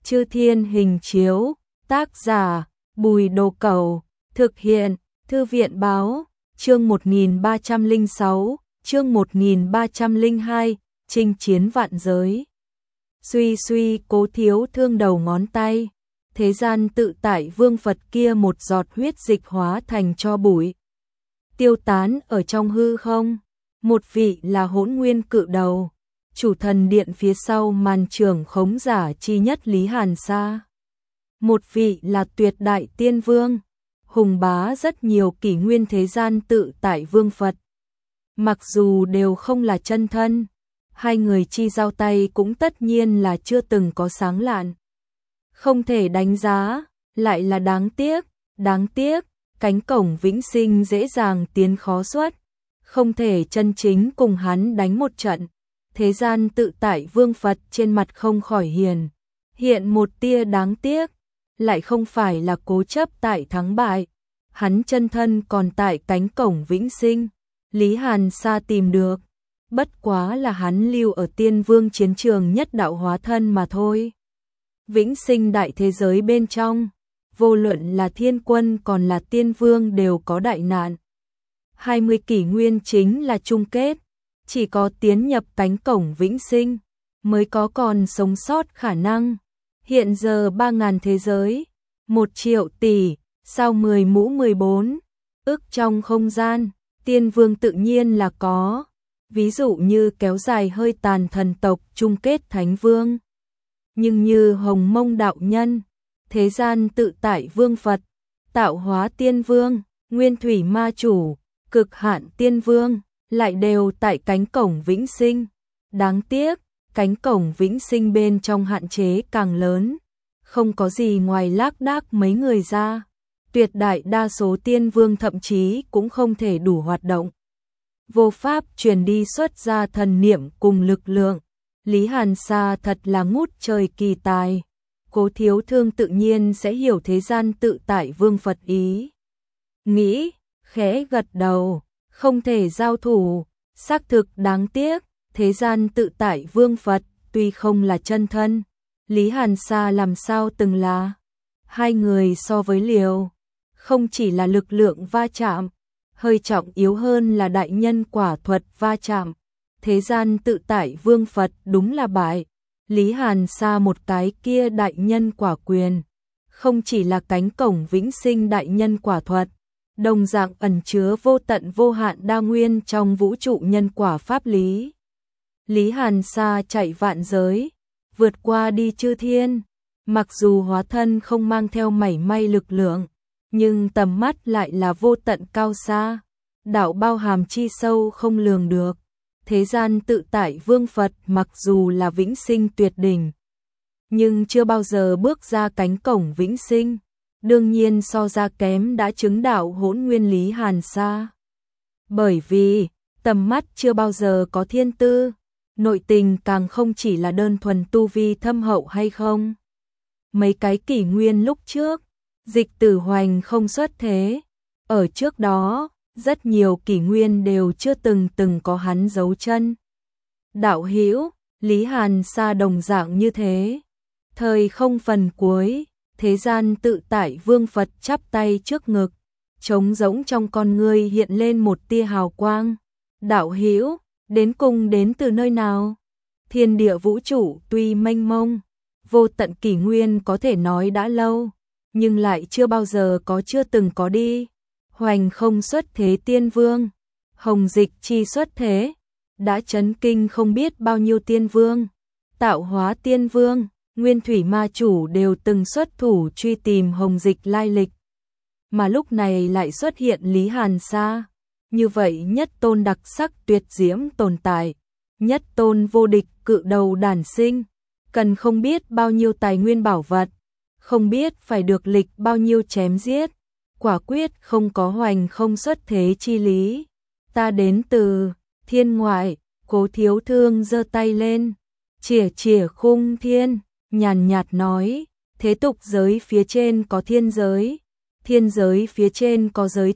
Chư Thiên Hình Chiếu, tác giả, Bùi Đồ Cẩu, thực hiện, Thư viện báo, chương 1306, chương 1302, chinh chiến vạn giới. Suy suy Cố Thiếu Thương đầu ngón tay, thế gian tự tại vương Phật kia một giọt huyết dịch hóa thành tro bụi, tiêu tán ở trong hư không. Một vị là Hỗn Nguyên Cự Đầu, chủ thần điện phía sau màn trưởng khống giả chi nhất Lý Hàn Sa. Một vị là Tuyệt Đại Tiên Vương, hùng bá rất nhiều kỷ nguyên thế gian tự tại vương Phật. Mặc dù đều không là chân thân, hai người chi giao tay cũng tất nhiên là chưa từng có sáng lạn. Không thể đánh giá, lại là đáng tiếc, cánh cổng vĩnh sinh dễ dàng tiến khó xuất, không thể chân chính cùng hắn đánh một trận. Thế gian tự tại vương Phật trên mặt không khỏi hiện một tia đáng tiếc, lại không phải là cố chấp tại thắng bại, hắn chân thân còn tại cánh cổng vĩnh sinh, Lý Hàn Sa tìm được, bất quá là hắn lưu ở Tiên Vương chiến trường nhất đạo hóa thân mà thôi. Vĩnh sinh đại thế giới bên trong, vô luận là thiên quân còn là tiên vương đều có đại nạn. 20 kỷ nguyên chính là chung kết, chỉ có tiến nhập cánh cổng vĩnh sinh mới có còn sống sót khả năng. Hiện giờ 3.000 thế giới, 1 triệu tỷ, sao 10 mũ 14, ức trong không gian, tiên vương tự nhiên là có. Ví dụ như kéo dài hơi tàn thần tộc chung kết thánh vương. Nhưng như Hồng Mông đạo nhân, thế gian tự tại vương Phật, tạo hóa tiên vương, nguyên thủy ma chủ, cực hạn tiên vương, lại đều tại cánh cổng vĩnh sinh. Đáng tiếc, cánh cổng vĩnh sinh bên trong hạn chế càng lớn, không có gì ngoài lác đác mấy người ra. Tuyệt đại đa số tiên vương thậm chí cũng không thể đủ hoạt động. Vô pháp truyền đi xuất ra thần niệm cùng lực lượng. Lý Hàn Sa thật là ngút trời kỳ tài. Cố Thiếu Thương tự nhiên sẽ hiểu thế gian tự tại vương Phật ý nghĩ, khẽ gật đầu, không thể giao thủ, xác thực đáng tiếc, thế gian tự tại vương Phật tuy không là chân thân, Lý Hàn Sa làm sao từng là. Hai người so với liều, không chỉ là lực lượng va chạm, hơi trọng yếu hơn là đại nhân quả thuật va chạm. Thế gian tự tại vương Phật đúng là bại. Lý Hàn Sa một cái kia đại nhân quả quyền, không chỉ là cánh cổng vĩnh sinh đại nhân quả thuật, đồng dạng ẩn chứa vô tận vô hạn đa nguyên trong vũ trụ nhân quả pháp lý. Lý Hàn Sa chạy vạn giới, vượt qua đi chư thiên, mặc dù hóa thân không mang theo mảy may lực lượng, nhưng tầm mắt lại là vô tận cao xa, đạo bao hàm chi sâu không lường được. Thế gian tự tại vương Phật mặc dù là vĩnh sinh tuyệt đỉnh, nhưng chưa bao giờ bước ra cánh cổng vĩnh sinh, đương nhiên so ra kém đã chứng đạo Hỗn Nguyên Lý Hàn Sa. Bởi vì, tầm mắt chưa bao giờ có thiên tư, nội tình càng không chỉ là đơn thuần tu vi thâm hậu hay không. Mấy cái kỷ nguyên lúc trước, Dịch Tử Hoành không xuất thế, ở trước đó, rất nhiều kỷ nguyên đều chưa từng có hắn dấu chân. Đạo hữu, Lý Hàn Sa đồng dạng như thế. Thời không phần cuối, thế gian tự tại vương Phật chắp tay trước ngực, trống rỗng trong con ngươi hiện lên một tia hào quang. Đạo hữu, đến cùng đến từ nơi nào? Thiên địa vũ trụ tuy mênh mông, vô tận kỷ nguyên có thể nói đã lâu, nhưng lại chưa bao giờ chưa từng có đi. Hoành không xuất thế tiên vương, hồng dịch chi xuất thế, đã chấn kinh không biết bao nhiêu tiên vương, tạo hóa tiên vương, nguyên thủy ma chủ đều từng xuất thủ truy tìm hồng dịch lai lịch. Mà lúc này lại xuất hiện Lý Hàn Sa, như vậy nhất tôn đặc sắc tuyệt diễm tồn tại, nhất tôn vô địch cự đầu đản sinh, cần không biết bao nhiêu tài nguyên bảo vật, không biết phải được lịch bao nhiêu chém giết. Quả quyết không có hoành không xuất thế chi lý. Ta đến từ thiên ngoại. Cố Thiếu Thương giơ tay lên, chìa khung thiên, nhàn nhạt nói, thế tục giới phía trên có thiên giới, thiên giới phía trên có giới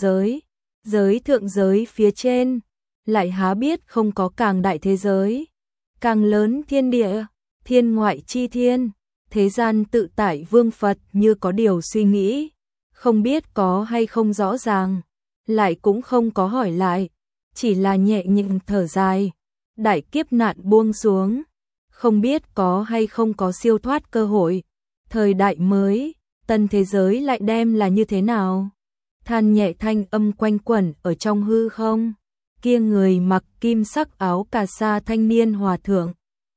thượng giới phía trên, lại há biết không có càng đại thế giới, càng lớn thiên địa, thiên ngoại chi thiên, Thế gian tự tại Vương Phật như có điều suy nghĩ, không biết có hay không rõ ràng, lại cũng không có hỏi lại, chỉ là nhẹ nhàng thở dài. Đại kiếp nạn buông xuống, không biết có hay không có siêu thoát cơ hội. Thời đại mới, tân thế giới lại đem là như thế nào? Than nhẹ thanh âm quanh quẩn ở trong hư không. Kia người mặc kim sắc áo cà sa thanh niên hòa thượng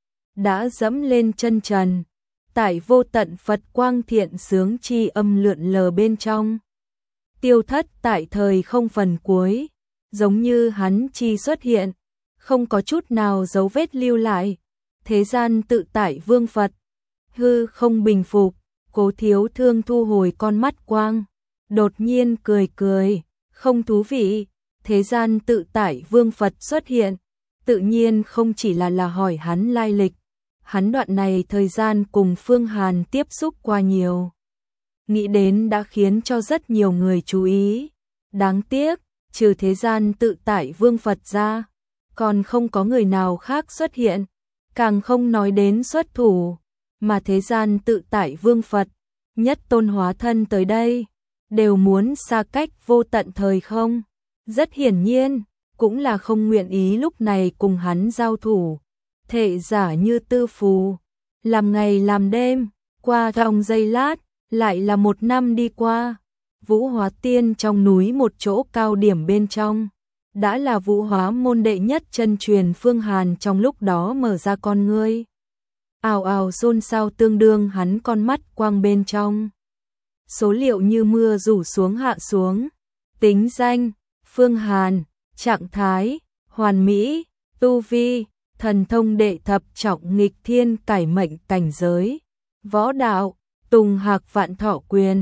đã dẫm lên chân trần, tại vô tận Phật quang thiện sướng chi âm lượn lờ bên trong. Tiêu thất tại thời không phần cuối, giống như hắn chi xuất hiện, không có chút nào dấu vết lưu lại. Thế gian tự tại Vương Phật, hư không bình phục, Cố Thiếu Thương thu hồi con mắt quang, đột nhiên cười cười, không thú vị. Thế gian tự tại Vương Phật xuất hiện, tự nhiên không chỉ là hỏi hắn lai lịch. Hắn đoạn này thời gian cùng Phương Hàn tiếp xúc qua nhiều, nghĩ đến đã khiến cho rất nhiều người chú ý. Đáng tiếc, trừ thế gian tự tại Vương Phật ra, còn không có người nào khác xuất hiện, càng không nói đến xuất thủ, mà thế gian tự tại Vương Phật, nhất tôn hóa thân tới đây, đều muốn xa cách vô tận thời không. Rất hiển nhiên, cũng là không nguyện ý lúc này cùng hắn giao thủ. Thệ giả như tư phù, làm ngày làm đêm, qua trong giây lát, lại là một năm đi qua. Vũ Hóa Tiên trong núi một chỗ cao điểm bên trong, đã là Vũ Hóa môn đệ nhất chân truyền Phương Hàn trong lúc đó mở ra con ngươi. Ào ào xôn xao tương đương hắn con mắt quang bên trong. Số liệu như mưa rủ xuống hạ xuống. Tính danh, Phương Hàn, trạng thái, hoàn mỹ, tu vi, thần thông đệ thập trọng nghịch thiên cải mệnh cảnh giới. Võ đạo, Tùng Hạc Vạn Thọ Quyền,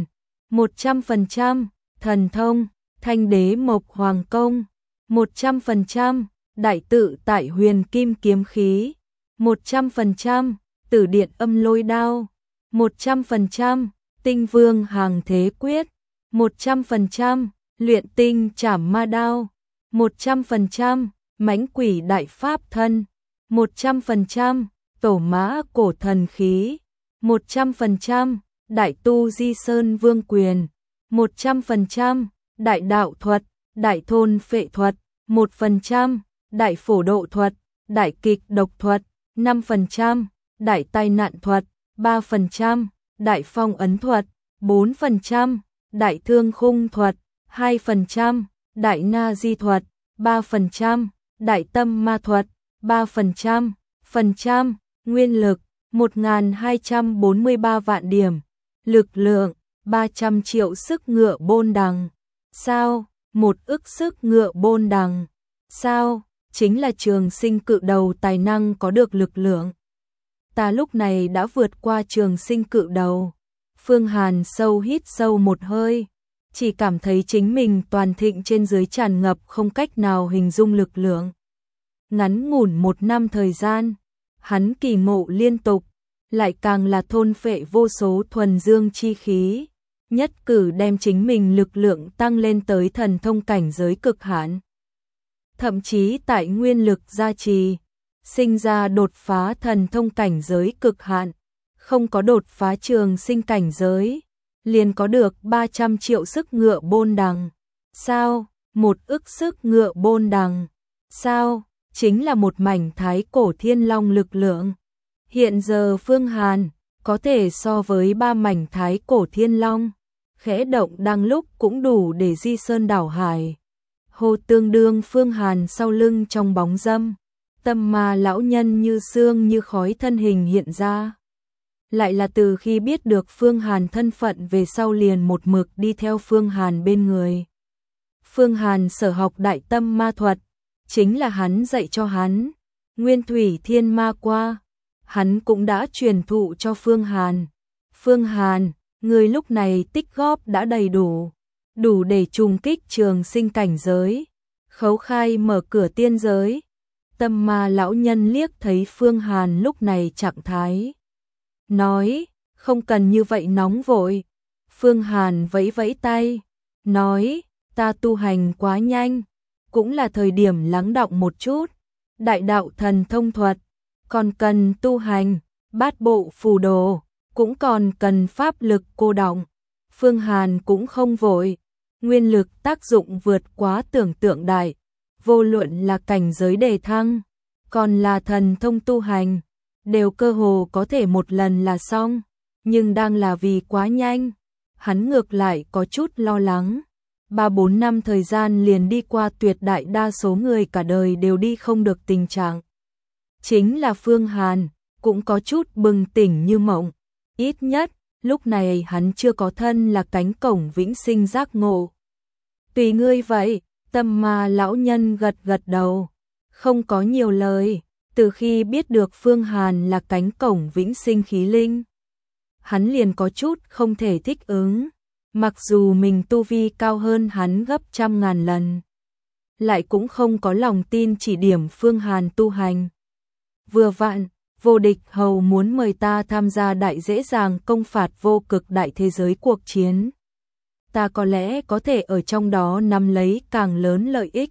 100%, thần thông, Thanh Đế Mộc Hoàng Công, 100%, Đại Tự Tại Huyền Kim Kiếm Khí, 100%, Tử Điện Âm Lôi Đao, 100%, Tinh Vương Hàng Thế Quyết, 100%, Luyện Tinh Trảm Ma Đao, 100%, Mãnh Quỷ Đại Pháp Thân, 100%, Tổ Mã Cổ Thần Khí, 100%, Đại Tu Di Sơn Vương Quyền, 100%, Đại Đạo Thuật, Đại Thôn Phệ Thuật, 1%, Đại Phổ Độ Thuật, Đại Kịch Độc Thuật, 5%, Đại Tai Nạn Thuật, 3%, Đại Phong Ấn Thuật, 4%, Đại Thương Khung Thuật, 2%, Đại Na Di Thuật, 3%, Đại Tâm Ma Thuật, 3%, nguyên lực, 1.243 vạn điểm, lực lượng, 300 triệu sức ngựa bôn đằng. Sao, 1 ức sức ngựa bôn đằng. Sao, chính là Trường Sinh cự đầu tài năng có được lực lượng. Ta lúc này đã vượt qua Trường Sinh cự đầu. Phương Hàn sâu hít sâu một hơi, chỉ cảm thấy chính mình toàn thịnh trên dưới tràn ngập không cách nào hình dung lực lượng. Ngắn ngủn 1 năm thời gian, hắn kỳ ngộ liên tục, lại càng là thôn phệ vô số thuần dương chi khí, nhất cử đem chính mình lực lượng tăng lên tới thần thông cảnh giới cực hạn. Thậm chí tại nguyên lực gia trì, sinh ra đột phá thần thông cảnh giới cực hạn, không có đột phá trường sinh cảnh giới, liền có được 300 triệu sức ngựa bôn đằng. Sao, 1 ức sức ngựa bôn đằng. Sao, chính là một mảnh thái cổ thiên long lực lượng. Hiện giờ Phương Hàn có thể so với 3 mảnh thái cổ thiên long, khẽ động đang lúc cũng đủ để di sơn đảo hải. Hồ tương đương Phương Hàn sau lưng trong bóng dâm, Tâm Ma lão nhân như sương như khói thân hình hiện ra. Lại là từ khi biết được Phương Hàn thân phận về sau liền một mực đi theo Phương Hàn bên người. Phương Hàn sở học Đại Tâm Ma Thuật, chính là hắn dạy cho hắn. Nguyên Thủy Thiên Ma Qua, hắn cũng đã truyền thụ cho Phương Hàn. Phương Hàn, người lúc này tích góp đã đầy đủ, đủ để trùng kích trường sinh cảnh giới, khấu khai mở cửa tiên giới. Tâm Ma lão nhân liếc thấy Phương Hàn lúc này trạng thái, nói, không cần như vậy nóng vội. Phương Hàn vẫy vẫy tay, nói, ta tu hành quá nhanh, cũng là thời điểm lắng đọng một chút. Đại đạo thần thông thuật, còn cần tu hành, bát bộ phù đồ, cũng còn cần pháp lực cô đọng. Phương Hàn cũng không vội, nguyên lực tác dụng vượt quá tưởng tượng đại, vô luận là cảnh giới đề thăng, còn là thần thông tu hành, đều cơ hồ có thể một lần là xong, nhưng đang là vì quá nhanh, hắn ngược lại có chút lo lắng. 3-4 năm thời gian liền đi qua, tuyệt đại đa số người cả đời đều đi không được tình trạng. Chính là Phương Hàn, cũng có chút bừng tỉnh như mộng, ít nhất, lúc này hắn chưa có thân là cánh cổng vĩnh sinh giác ngộ. Tùy ngươi vậy, Tâm Ma lão nhân gật gật đầu, không có nhiều lời, từ khi biết được Phương Hàn là cánh cổng vĩnh sinh khí linh. Hắn liền có chút không thể thích ứng, mặc dù mình tu vi cao hơn hắn gấp 100.000 lần. Lại cũng không có lòng tin chỉ điểm Phương Hàn tu hành. Vừa vặn, Vô Địch Hầu muốn mời ta tham gia đại dễ dàng công phạt vô cực đại thế giới cuộc chiến. Ta có lẽ có thể ở trong đó nắm lấy càng lớn lợi ích.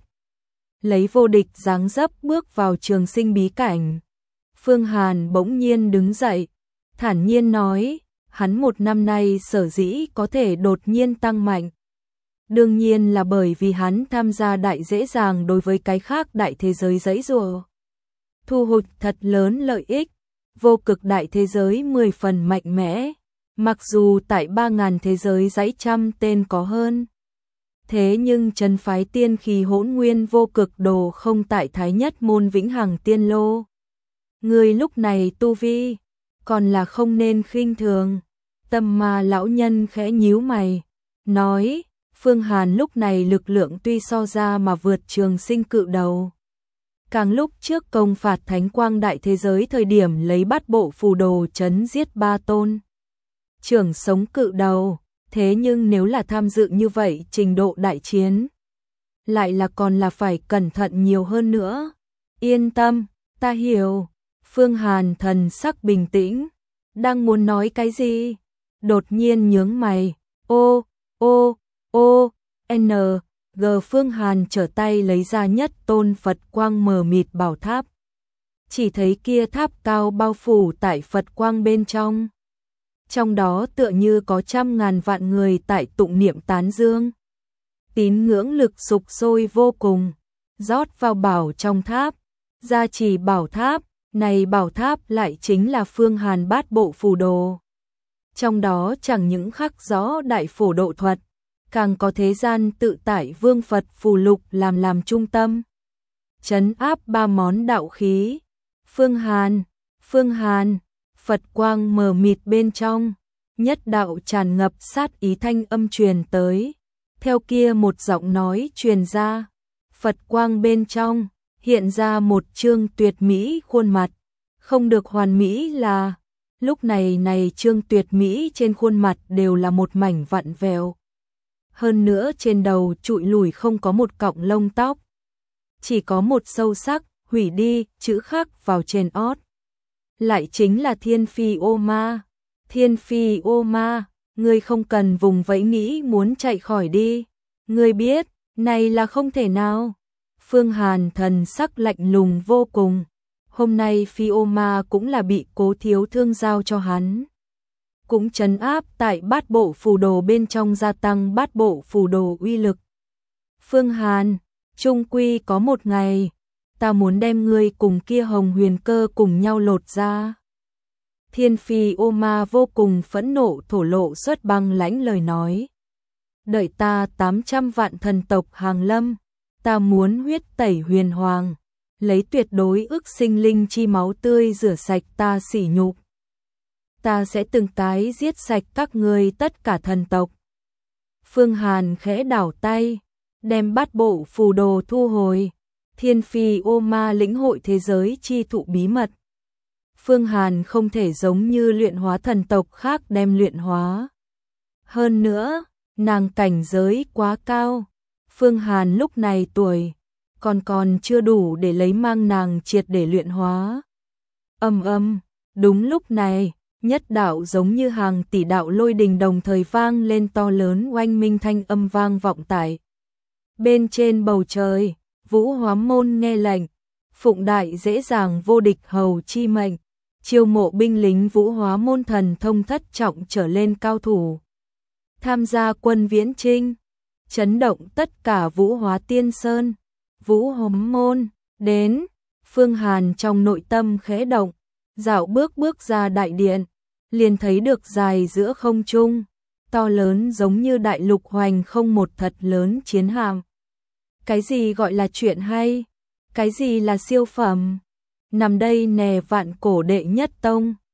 Lấy Vô Địch dáng dấp bước vào trường sinh bí cảnh. Phương Hàn bỗng nhiên đứng dậy, thản nhiên nói, hắn 1 năm nay sở dĩ có thể đột nhiên tăng mạnh. Đương nhiên là bởi vì hắn tham gia đại dễ dàng đối với cái khác đại thế giới giãy giụa. Thu hoạch thật lớn lợi ích, vô cực đại thế giới 10 phần mạnh mẽ, mặc dù tại 3.000 thế giới dãy trăm tên có hơn. Thế nhưng trấn phái tiên khí hỗn nguyên vô cực đồ không tại Thái Nhất môn vĩnh hằng tiên lô. Người lúc này tu vi, còn là không nên khinh thường. Tâm Ma lão nhân khẽ nhíu mày, nói, Phương Hàn lúc này lực lượng tuy so ra mà vượt trường sinh cự đầu. Càng lúc trước công phạt thánh quang đại thế giới thời điểm lấy bát bộ phù đồ chấn giết 3 tôn trưởng sống cự đầu, thế nhưng nếu là tham dự như vậy trình độ đại chiến, lại là còn là phải cẩn thận nhiều hơn nữa. Yên tâm, ta hiểu. Phương Hàn thần sắc bình tĩnh, đang muốn nói cái gì, đột nhiên nhướng mày, N, G. Phương Hàn trở tay lấy ra nhất tôn Phật quang mờ mịt bảo tháp. Chỉ thấy kia tháp cao bao phủ tại Phật quang bên trong. Trong đó tựa như có 100.000 vạn người tại tụng niệm tán dương. Tín ngưỡng lực sục sôi vô cùng, rót vào bảo trong tháp, gia trì bảo tháp, này bảo tháp lại chính là Phương Hàn bát bộ phù đồ. Trong đó chẳng những khắc rõ đại phổ độ thuật, càng có thế gian tự tại vương Phật phù lục làm trung tâm. Trấn áp 3 món đạo khí. Phương Hàn, Phật quang mờ mịt bên trong, nhất đạo tràn ngập sát ý thanh âm truyền tới. Theo kia một giọng nói truyền ra, Phật quang bên trong, hiện ra một trương tuyệt mỹ khuôn mặt. Không được hoàn mỹ là, lúc này trương tuyệt mỹ trên khuôn mặt đều là một mảnh vặn vẹo. Hơn nữa trên đầu trụi lùi không có một cọng lông tóc. Chỉ có một sâu sắc, hủy đi, chữ khắc vào trên ót. Lại chính là Thiên Phi Ô Ma. Thiên Phi Ô Ma, ngươi không cần vùng vẫy nghĩ muốn chạy khỏi đi. Ngươi biết, này là không thể nào. Phương Hàn thần sắc lạnh lùng vô cùng. Hôm nay Phi Ô Ma cũng là bị Cố Thiếu Thương giao cho hắn. Cũng trấn áp tại bát bộ phù đồ bên trong, gia tăng bát bộ phù đồ uy lực. Phương Hàn, chung quy có một ngày, ta muốn đem ngươi cùng kia Hồng Huyền Cơ cùng nhau lột ra. Thiên Phi Ô Ma vô cùng phẫn nộ thổ lộ xuất băng lãnh lời nói. Đợi ta 800 vạn thần tộc hàng lâm, ta muốn huyết tẩy huyền hoàng, lấy tuyệt đối ức sinh linh chi máu tươi rửa sạch ta sỉ nhục. Ta sẽ từng cái giết sạch các ngươi tất cả thần tộc. Phương Hàn khẽ đảo tay, đem bát bộ phù đồ thu hồi. Thiên Phi Ô Ma lĩnh hội thế giới chi thụ bí mật. Phương Hàn không thể giống như luyện hóa thần tộc khác đem luyện hóa. Hơn nữa, nàng cảnh giới quá cao. Phương Hàn lúc này tuổi, còn chưa đủ để lấy mang nàng triệt để luyện hóa. Đúng lúc này, nhất đạo giống như hàng tỷ đạo lôi đình đồng thời vang lên, to lớn oanh minh thanh âm vang vọng tại bên trên bầu trời. Vũ Hóa môn nghe lệnh, phụng đại dễ dàng vô địch hầu chi mệnh, chiêu mộ binh lính vũ hóa môn thần thông thất trọng trở lên cao thủ. Tham gia quân viễn chinh, chấn động tất cả vũ hóa tiên sơn, vũ hóa môn, đến, Phương Hàn trong nội tâm khẽ động, dạo bước ra đại điện, liền thấy được dài giữa không trung, to lớn giống như đại lục hoành không một thật lớn chiến hạm. Cái gì gọi là chuyện hay? Cái gì là siêu phẩm? Nằm đây nè vạn cổ đệ nhất tông.